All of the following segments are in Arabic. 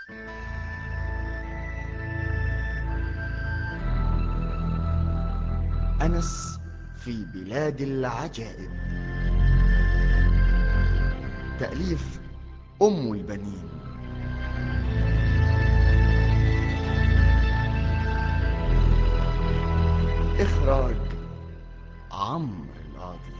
أنس في بلاد العجائب. تأليف أم البنين. إخراج عمرو القاضي.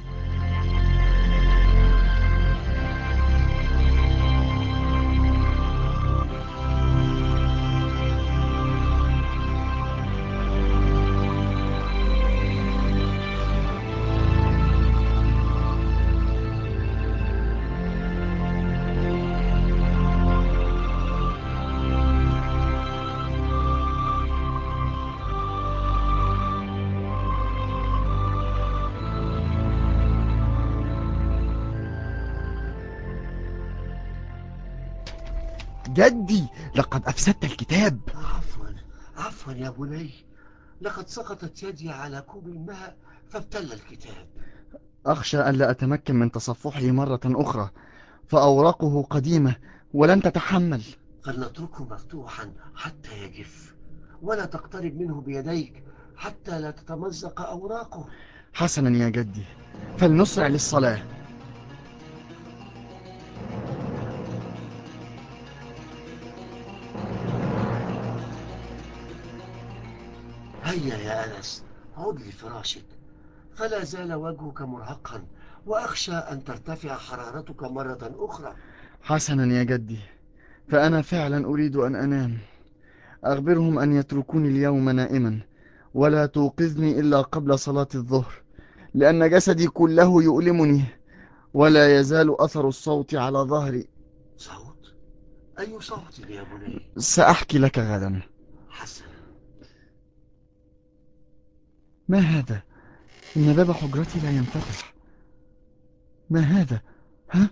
جدي، لقد أفسدت الكتاب. عفوا يا بني، لقد سقطت يدي على كوب الماء فابتل الكتاب. أخشى أن لا أتمكن من تصفحه مرة أخرى، فأوراقه قديمة ولن تتحمل. فلنتركه مفتوحا حتى يجف، ولا تقترب منه بيديك حتى لا تتمزق أوراقه. حسنا يا جدي، فلنسرع للصلاة. هيا يا أنس، عد لفراشك، فلا زال وجهك مرهقا، وأخشى أن ترتفع حرارتك مرة أخرى. حسنا يا جدي، فأنا فعلا أريد أن أنام. أخبرهم أن يتركوني اليوم نائما، ولا توقظني إلا قبل صلاة الظهر، لأن جسدي كله يؤلمني، ولا يزال أثر الصوت على ظهري. صوت؟ أي صوت يا بني؟ سأحكي لك غدا. حسنا. ما هذا؟ إن باب حجرتي لا ينفتح. ما هذا؟ ها؟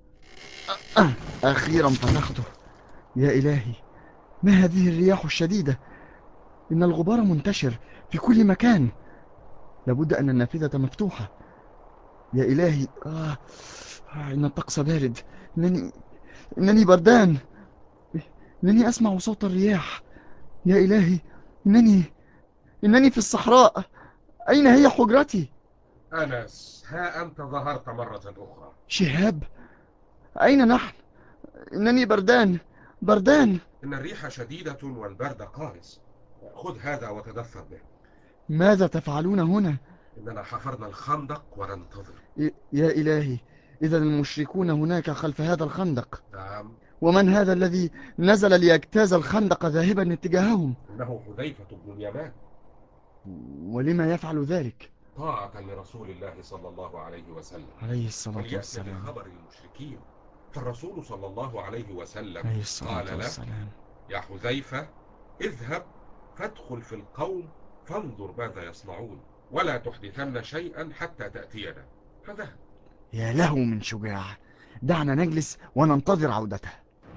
أخيرا فتحته. يا إلهي، ما هذه الرياح الشديدة؟ إن الغبار منتشر في كل مكان. لابد أن النافذة مفتوحة. يا إلهي، إن الطقس بارد. إنني إنني بردان. إنني أسمع صوت الرياح. يا إلهي، إنني إنني في الصحراء. أين هي حجرتي؟ أنس، ها أنت ظهرت مرة أخرى. شهاب، أين نحن؟ إنني بردان بردان. إن الريح شديدة والبرد قارس. خذ هذا وتدفى به. ماذا تفعلون هنا؟ إننا حفرنا الخندق وننتظر. يا إلهي، إذا المشركون هناك خلف هذا الخندق. نعم. ومن هذا الذي نزل ليجتاز الخندق ذاهبا اتجاههم؟ إنه حذيفة بن اليمان. ولما يفعل ذلك؟ طاعة لرسول الله صلى الله عليه وسلم، عليه الصلاة وليأتي والسلام. بخبر المشركين. فالرسول صلى الله عليه وسلم عليه الصلاة قال له: والسلام. يا حذيفة، اذهب فادخل في القوم فانظر ماذا يصنعون، ولا تحدثن شيئا حتى تأتينا. فذهب. يا له من شجاع. دعنا نجلس وننتظر عودته.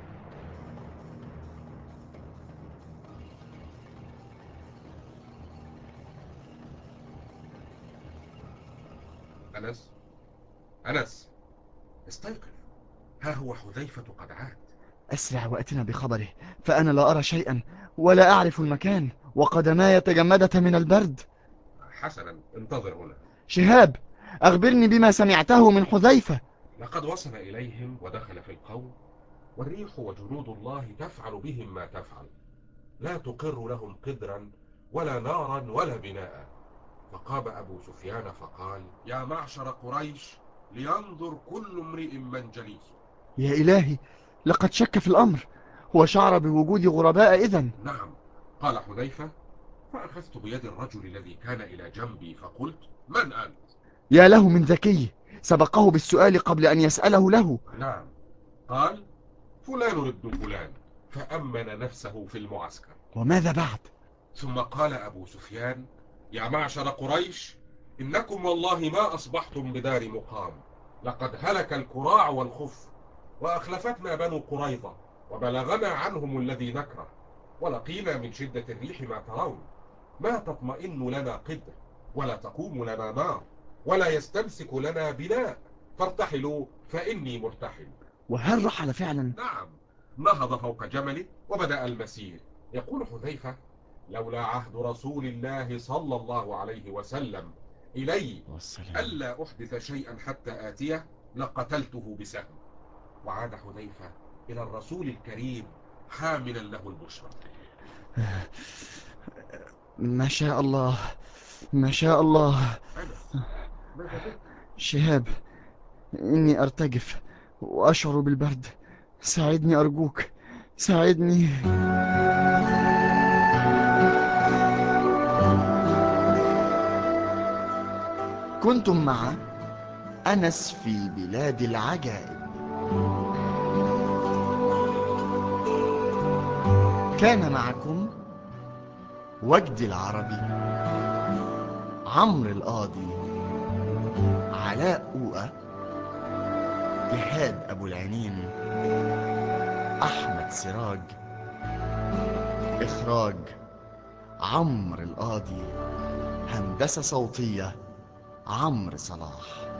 أنس، أنس، استيقظ، ها هو حذيفة قد عاد. أسرع وأتنا بخبره، فأنا لا أرى شيئا ولا أعرف المكان، وقدماي تجمدتا من البرد. حسنا، انتظر هنا. شهاب، أخبرني بما سمعته من حذيفة. لقد وصل إليهم ودخل في القوم، والريح وجنود الله تفعل بهم ما تفعل، لا تقر لهم قدرا ولا نارا ولا بناء. فقام أبو سفيان فقال: يا معشر قريش، لينظر كل امرئ من جليسه. يا إلهي، لقد شك في الأمر. هو شعر بوجود غرباء إذن. نعم، قال حذيفة. فأخذت بيد الرجل الذي كان إلى جنبي فقلت: من أنت؟ يا له من ذكي، سبقه بالسؤال قبل أن يسأله له. نعم. قال: فلان ابن فلان. فأمن نفسه في المعسكر. وماذا بعد؟ ثم قال أبو سفيان: يا معشر قريش، إنكم والله ما أصبحتم بدار مقام. لقد هلك الكراع والخف، وأخلفتنا بنو قريظة، وبلغنا عنهم الذي نكره، ولقينا من شدة الريح ما ترون. ما تطمئن لنا قدر، ولا تقوم لنا نار، ولا يستمسك لنا بناء. فارتحلوا فإني مرتحل. وهل رحل فعلا؟ نعم، نهض فوق جمله وبدأ المسير. يقول حذيفة: لولا عهد رسول الله صلى الله عليه وسلم إلي والسلام. ألا أحدث شيئا حتى آتيه لقتلته بسهم. وعاد حذيفة إلى الرسول الكريم حاملا له البشرى. ما شاء الله، ما شاء الله. أنس، ماذا بك؟ شهاب، إني أرتجف وأشعر بالبرد. ساعدني أرجوك، ساعدني. كنتم مع أنس في بلاد العجائب. كان معكم وجدي العربي، عمرو القاضي، علاء أوقة، جهاد أبو العينين، أحمد سراج. إخراج عمرو القاضي. هندسة صوتية عمرو صلاح.